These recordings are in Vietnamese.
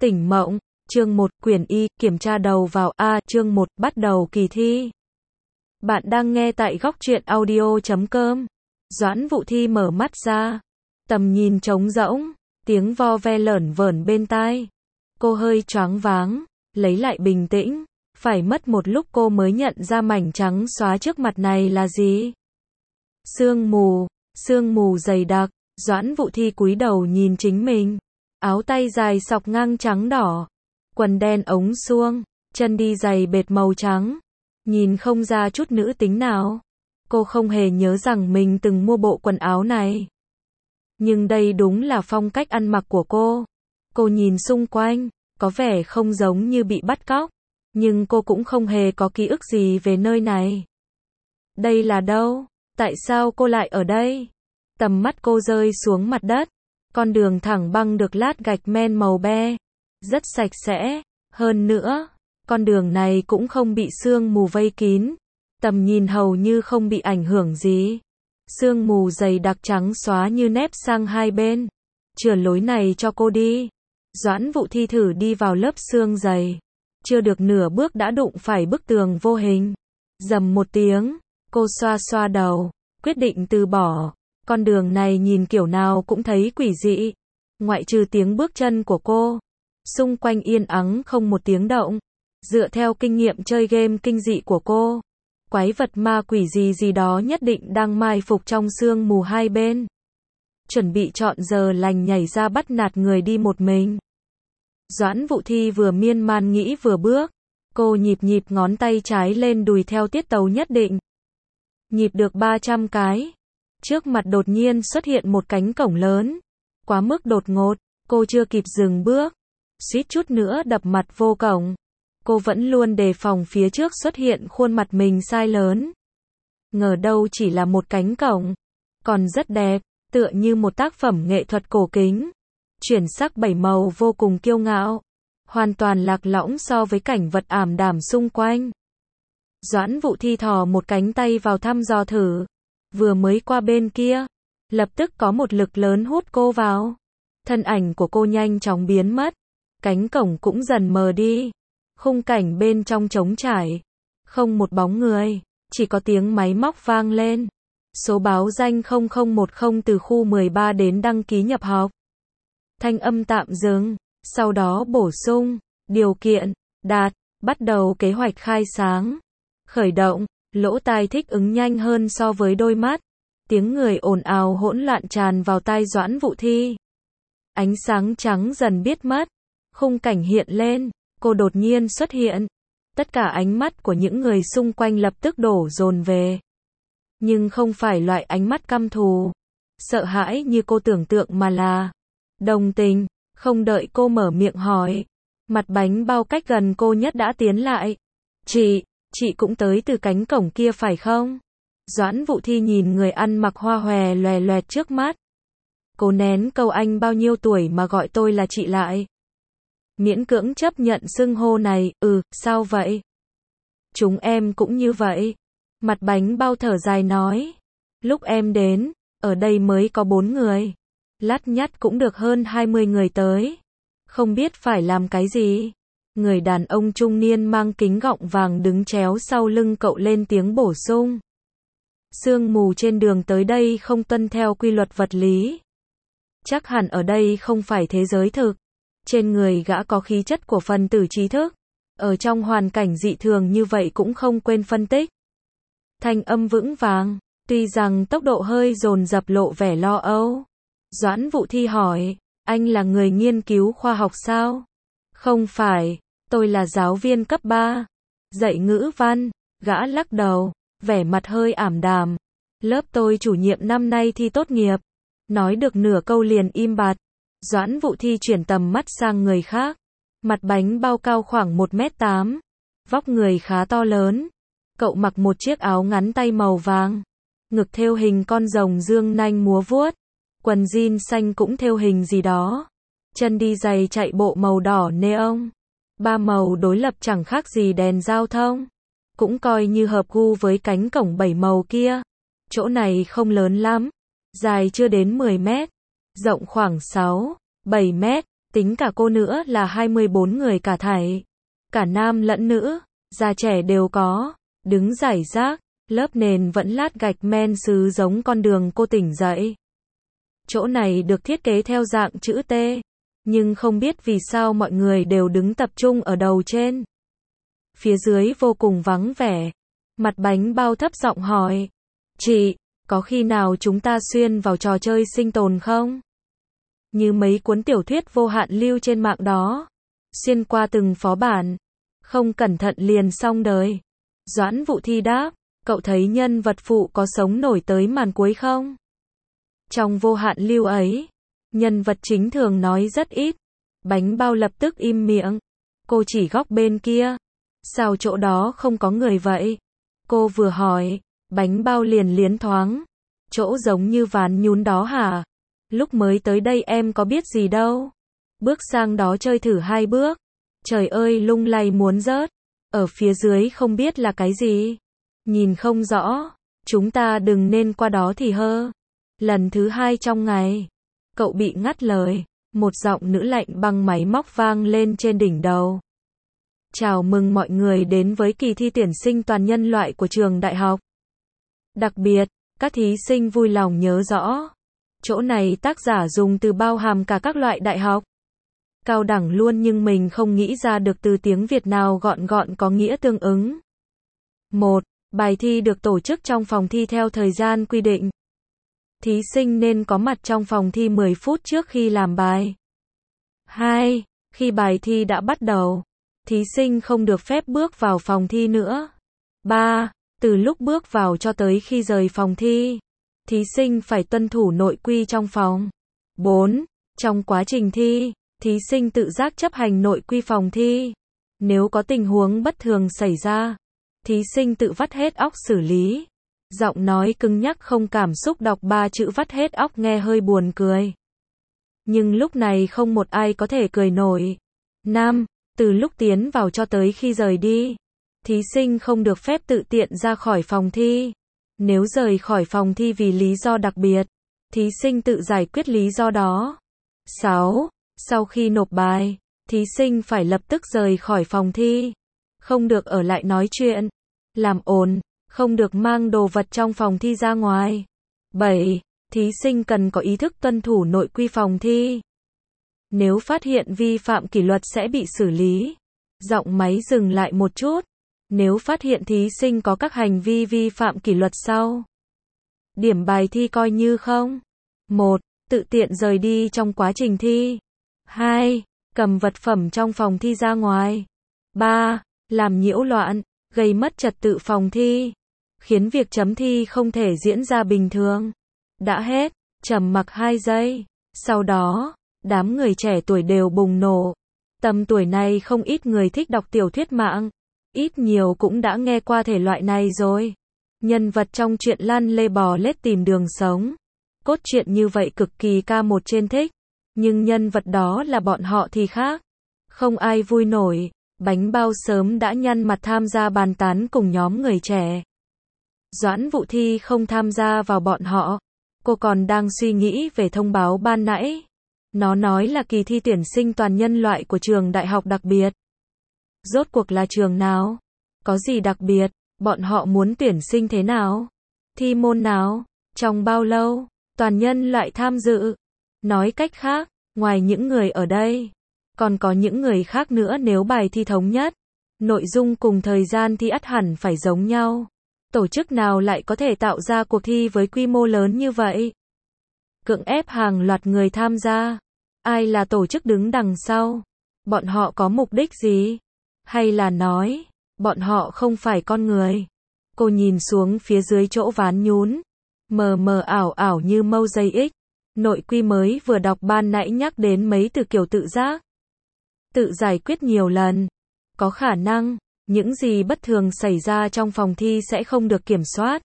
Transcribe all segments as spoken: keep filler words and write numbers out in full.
Tỉnh mộng, chương một, quyển Y, kiểm tra đầu vào A, chương một, bắt đầu kỳ thi. Bạn đang nghe tại góc truyện audio chấm com. Doãn Vũ Thi mở mắt ra, tầm nhìn trống rỗng, tiếng vo ve lởn vởn bên tai. Cô hơi choáng váng, lấy lại bình tĩnh, phải mất một lúc cô mới nhận ra mảnh trắng xóa trước mặt này là gì. Sương mù, sương mù dày đặc. Doãn Vũ Thi cúi đầu nhìn chính mình, áo tay dài xọc ngang trắng đỏ, quần đen ống suông, chân đi giày bệt màu trắng, nhìn không ra chút nữ tính nào. Cô không hề nhớ rằng mình từng mua bộ quần áo này. Nhưng đây đúng là phong cách ăn mặc của cô. Cô nhìn xung quanh, có vẻ không giống như bị bắt cóc, nhưng cô cũng không hề có ký ức gì về nơi này. Đây là đâu? Tại sao cô lại ở đây? Tầm mắt cô rơi xuống mặt đất, con đường thẳng băng được lát gạch men màu be, rất sạch sẽ, hơn nữa, con đường này cũng không bị sương mù vây kín, tầm nhìn hầu như không bị ảnh hưởng gì. Sương mù dày đặc trắng xóa như nếp sang hai bên. Chừa lối này cho cô đi. Doãn Vũ Thi thử đi vào lớp sương dày, chưa được nửa bước đã đụng phải bức tường vô hình. Rầm một tiếng, cô xoa xoa đầu, quyết định từ bỏ. Con đường này nhìn kiểu nào cũng thấy quỷ dị, ngoại trừ tiếng bước chân của cô. Xung quanh yên ắng không một tiếng động. Dựa theo kinh nghiệm chơi game kinh dị của cô, quái vật ma quỷ gì gì đó nhất định đang mai phục trong sương mù hai bên, chuẩn bị chọn giờ lành nhảy ra bắt nạt người đi một mình. Doãn Vũ Thi vừa miên man nghĩ vừa bước, cô nhịp nhịp ngón tay trái lên đùi theo tiết tấu nhất định. Nhịp được ba trăm cái. Trước mặt đột nhiên xuất hiện một cánh cổng lớn, quá mức đột ngột, cô chưa kịp dừng bước, suýt chút nữa đập mặt vô cổng. Cô vẫn luôn đề phòng phía trước xuất hiện khuôn mặt mình sai lớn. Ngờ đâu chỉ là một cánh cổng, còn rất đẹp, tựa như một tác phẩm nghệ thuật cổ kính, chuyển sắc bảy màu vô cùng kiêu ngạo, hoàn toàn lạc lõng so với cảnh vật ảm đạm xung quanh. Doãn Vũ Thi thò một cánh tay vào thăm dò thử. Vừa mới qua bên kia, lập tức có một lực lớn hút cô vào. Thân ảnh của cô nhanh chóng biến mất, cánh cổng cũng dần mờ đi. Khung cảnh bên trong trống trải, không một bóng người, chỉ có tiếng máy móc vang lên. Số báo danh không không một không từ khu mười ba đến đăng ký nhập học. Thanh âm tạm dừng, sau đó bổ sung, điều kiện, đạt, bắt đầu kế hoạch khai sáng. Khởi động. Lỗ tai thích ứng nhanh hơn so với đôi mắt. Tiếng người ồn ào hỗn loạn tràn vào tai Doãn Vũ Thi. Ánh sáng trắng dần biết mất. Khung cảnh hiện lên. Cô đột nhiên xuất hiện. Tất cả ánh mắt của những người xung quanh lập tức đổ dồn về. Nhưng không phải loại ánh mắt căm thù, sợ hãi như cô tưởng tượng mà là đồng tình. Không đợi cô mở miệng hỏi, mặt bánh bao cách gần cô nhất đã tiến lại. Chị, chị cũng tới từ cánh cổng kia phải không? Doãn Vũ Thi nhìn người ăn mặc hoa hòe loè loẹt trước mắt. Cô nén câu anh bao nhiêu tuổi mà gọi tôi là chị lại. Miễn cưỡng chấp nhận xưng hô này. Ừ, sao vậy? Chúng em cũng như vậy. Mặt bánh bao thở dài nói. Lúc em đến, ở đây mới có bốn người. Lắt nhắt cũng được hơn hai mươi người tới. Không biết phải làm cái gì. Người đàn ông trung niên mang kính gọng vàng đứng chéo sau lưng cậu lên tiếng bổ sung. Sương mù trên đường tới đây không tuân theo quy luật vật lý. Chắc hẳn ở đây không phải thế giới thực. Trên người gã có khí chất của phần tử trí thức. Ở trong hoàn cảnh dị thường như vậy cũng không quên phân tích. Thanh âm vững vàng, tuy rằng tốc độ hơi dồn dập lộ vẻ lo âu. Doãn Vũ Thi hỏi, anh là người nghiên cứu khoa học sao? Không phải, tôi là giáo viên cấp ba, dạy ngữ văn. Gã lắc đầu, vẻ mặt hơi ảm đạm. Lớp tôi chủ nhiệm năm nay thi tốt nghiệp. Nói được nửa câu liền im bặt. Doãn Vũ Thi chuyển tầm mắt sang người khác. Mặt bánh bao cao khoảng một mét tám, vóc người khá to lớn. Cậu mặc một chiếc áo ngắn tay màu vàng, ngực thêu hình con rồng dương nanh múa vuốt, quần jean xanh cũng thêu hình gì đó. Chân đi giày chạy bộ màu đỏ neon. Ba màu đối lập chẳng khác gì đèn giao thông. Cũng coi như hợp gu với cánh cổng bảy màu kia. Chỗ này không lớn lắm, dài chưa đến mười mét, rộng khoảng sáu, bảy mét, tính cả cô nữa là hai mươi bốn người cả thảy. Cả nam lẫn nữ, già trẻ đều có, đứng rải rác, lớp nền vẫn lát gạch men sứ giống con đường cô tỉnh dậy. Chỗ này được thiết kế theo dạng chữ T, nhưng không biết vì sao mọi người đều đứng tập trung ở đầu trên. Phía dưới vô cùng vắng vẻ. Mặt bánh bao thấp giọng hỏi, chị, có khi nào chúng ta xuyên vào trò chơi sinh tồn không? Như mấy cuốn tiểu thuyết vô hạn lưu trên mạng đó, xuyên qua từng phó bản, không cẩn thận liền xong đời. Doãn Vũ Thi đáp, cậu thấy nhân vật phụ có sống nổi tới màn cuối không? Trong vô hạn lưu ấy, nhân vật chính thường nói rất ít. Bánh bao lập tức im miệng. Cô chỉ góc bên kia. Sao chỗ đó không có người vậy? Cô vừa hỏi, bánh bao liền liến thoáng. Chỗ giống như ván nhún đó hả? Lúc mới tới đây em có biết gì đâu. Bước sang đó chơi thử hai bước. Trời ơi lung lay muốn rớt. Ở phía dưới không biết là cái gì. Nhìn không rõ. Chúng ta đừng nên qua đó thì hơ. Lần thứ hai trong ngày, cậu bị ngắt lời. Một giọng nữ lạnh băng máy móc vang lên trên đỉnh đầu. Chào mừng mọi người đến với kỳ thi tuyển sinh toàn nhân loại của trường đại học. Đặc biệt, các thí sinh vui lòng nhớ rõ. Chỗ này tác giả dùng từ bao hàm cả các loại đại học. Cao đẳng luôn nhưng mình không nghĩ ra được từ tiếng Việt nào gọn gọn có nghĩa tương ứng. một. Bài thi được tổ chức trong phòng thi theo thời gian quy định. Thí sinh nên có mặt trong phòng thi mười phút trước khi làm bài. hai. Khi bài thi đã bắt đầu, thí sinh không được phép bước vào phòng thi nữa. ba. Từ lúc bước vào cho tới khi rời phòng thi, thí sinh phải tuân thủ nội quy trong phòng. bốn. Trong quá trình thi, thí sinh tự giác chấp hành nội quy phòng thi. Nếu có tình huống bất thường xảy ra, thí sinh tự vắt hết óc xử lý. Giọng nói cứng nhắc không cảm xúc đọc ba chữ vắt hết óc nghe hơi buồn cười. Nhưng lúc này không một ai có thể cười nổi. năm. Từ lúc tiến vào cho tới khi rời đi, thí sinh không được phép tự tiện ra khỏi phòng thi. Nếu rời khỏi phòng thi vì lý do đặc biệt, thí sinh tự giải quyết lý do đó. sáu. Sau khi nộp bài, thí sinh phải lập tức rời khỏi phòng thi. Không được ở lại nói chuyện, làm ồn, không được mang đồ vật trong phòng thi ra ngoài. bảy. Thí sinh cần có ý thức tuân thủ nội quy phòng thi. Nếu phát hiện vi phạm kỷ luật sẽ bị xử lý. Giọng máy dừng lại một chút. Nếu phát hiện thí sinh có các hành vi vi phạm kỷ luật sau, điểm bài thi coi như không. một. Tự tiện rời đi trong quá trình thi. hai. Cầm vật phẩm trong phòng thi ra ngoài. ba. Làm nhiễu loạn, gây mất trật tự phòng thi, khiến việc chấm thi không thể diễn ra bình thường. Đã hết, trầm mặc hai giây. Sau đó, đám người trẻ tuổi đều bùng nổ. Tầm tuổi này không ít người thích đọc tiểu thuyết mạng. Ít nhiều cũng đã nghe qua thể loại này rồi. Nhân vật trong truyện lăn lê bò lết tìm đường sống. Cốt truyện như vậy cực kỳ ca một trên thích. Nhưng nhân vật đó là bọn họ thì khác. Không ai vui nổi. Bánh bao sớm đã nhăn mặt tham gia bàn tán cùng nhóm người trẻ. Doãn Vũ Thi không tham gia vào bọn họ. Cô còn đang suy nghĩ về thông báo ban nãy. Nó nói là kỳ thi tuyển sinh toàn nhân loại của trường đại học đặc biệt. Rốt cuộc là trường nào? Có gì đặc biệt? Bọn họ muốn tuyển sinh thế nào? Thi môn nào? Trong bao lâu? Toàn nhân loại tham dự. Nói cách khác, ngoài những người ở đây, còn có những người khác nữa. Nếu bài thi thống nhất, nội dung cùng thời gian thi ắt hẳn phải giống nhau. Tổ chức nào lại có thể tạo ra cuộc thi với quy mô lớn như vậy? Cưỡng ép hàng loạt người tham gia. Ai là tổ chức đứng đằng sau? Bọn họ có mục đích gì? Hay là nói, bọn họ không phải con người? Cô nhìn xuống phía dưới chỗ ván nhún, mờ mờ ảo ảo như mâu dây ích. Nội quy mới vừa đọc ban nãy nhắc đến mấy từ kiểu tự giác, tự giải quyết nhiều lần. Có khả năng, những gì bất thường xảy ra trong phòng thi sẽ không được kiểm soát.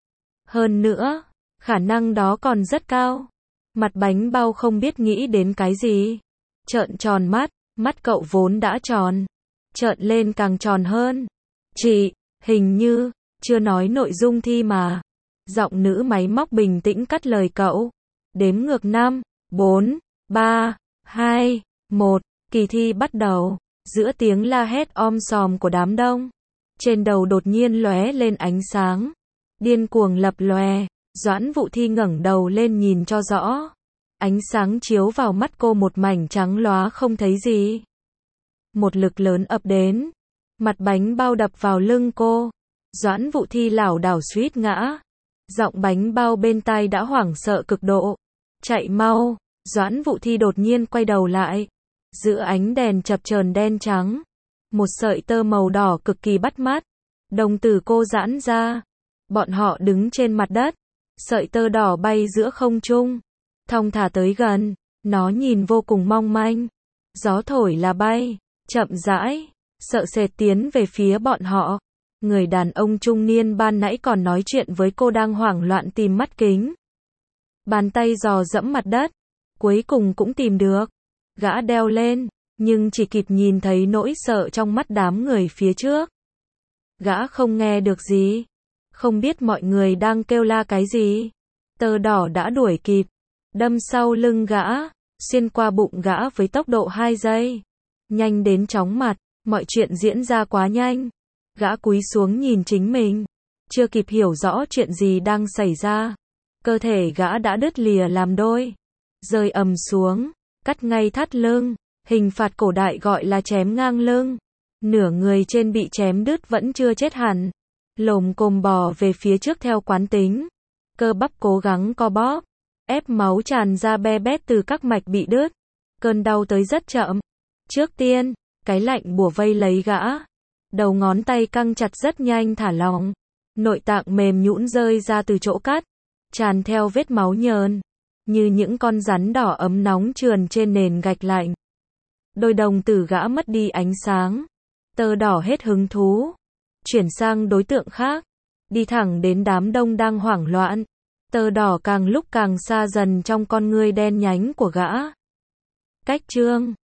Hơn nữa, khả năng đó còn rất cao. Mặt bánh bao không biết nghĩ đến cái gì. Trợn tròn mắt, mắt cậu vốn đã tròn. Trợn lên càng tròn hơn. Chị, hình như, chưa nói nội dung thi mà. Giọng nữ máy móc bình tĩnh cắt lời cậu. Đếm ngược năm, bốn, ba, hai, Một, kỳ thi bắt đầu. Giữa tiếng la hét om sòm của đám đông, trên đầu đột nhiên lóe lên ánh sáng, điên cuồng lập lòe. Doãn Vũ Thi ngẩng đầu lên nhìn cho rõ. Ánh sáng chiếu vào mắt cô một mảnh trắng lóa không thấy gì. Một lực lớn ập đến, mặt bánh bao đập vào lưng cô. Doãn Vũ Thi lảo đảo suýt ngã. Giọng bánh bao bên tai đã hoảng sợ cực độ. Chạy mau. Doãn Vũ Thi đột nhiên quay đầu lại. Giữa ánh đèn chập chờn đen trắng, một sợi tơ màu đỏ cực kỳ bắt mắt. Đồng tử cô giãn ra. Bọn họ đứng trên mặt đất. Sợi tơ đỏ bay giữa không trung, thong thả tới gần. Nó nhìn vô cùng mong manh. Gió thổi là bay, chậm rãi, sợ sệt tiến về phía bọn họ. Người đàn ông trung niên ban nãy còn nói chuyện với cô đang hoảng loạn tìm mắt kính. Bàn tay dò dẫm mặt đất, cuối cùng cũng tìm được. Gã đeo lên, nhưng chỉ kịp nhìn thấy nỗi sợ trong mắt đám người phía trước. Gã không nghe được gì, không biết mọi người đang kêu la cái gì. Tơ đỏ đã đuổi kịp, đâm sau lưng gã, xuyên qua bụng gã với tốc độ hai giây. Nhanh đến chóng mặt, mọi chuyện diễn ra quá nhanh. Gã cúi xuống nhìn chính mình, chưa kịp hiểu rõ chuyện gì đang xảy ra. Cơ thể gã đã đứt lìa làm đôi, rơi ầm xuống, cắt ngay thắt lưng. Hình phạt cổ đại gọi là chém ngang lưng. Nửa người trên bị chém đứt vẫn chưa chết hẳn, lồm cồm bò về phía trước theo quán tính. Cơ bắp cố gắng co bóp, ép máu tràn ra be bét từ các mạch bị đứt. Cơn đau tới rất chậm. Trước tiên, cái lạnh bủa vây lấy gã. Đầu ngón tay căng chặt rất nhanh thả lỏng. Nội tạng mềm nhũn rơi ra từ chỗ cắt, tràn theo vết máu nhờn, như những con rắn đỏ ấm nóng trườn trên nền gạch lạnh. Đôi đồng tử gã mất đi ánh sáng. Tơ đỏ hết hứng thú, chuyển sang đối tượng khác, đi thẳng đến đám đông đang hoảng loạn. Tơ đỏ càng lúc càng xa dần trong con ngươi đen nhánh của gã. Cách chương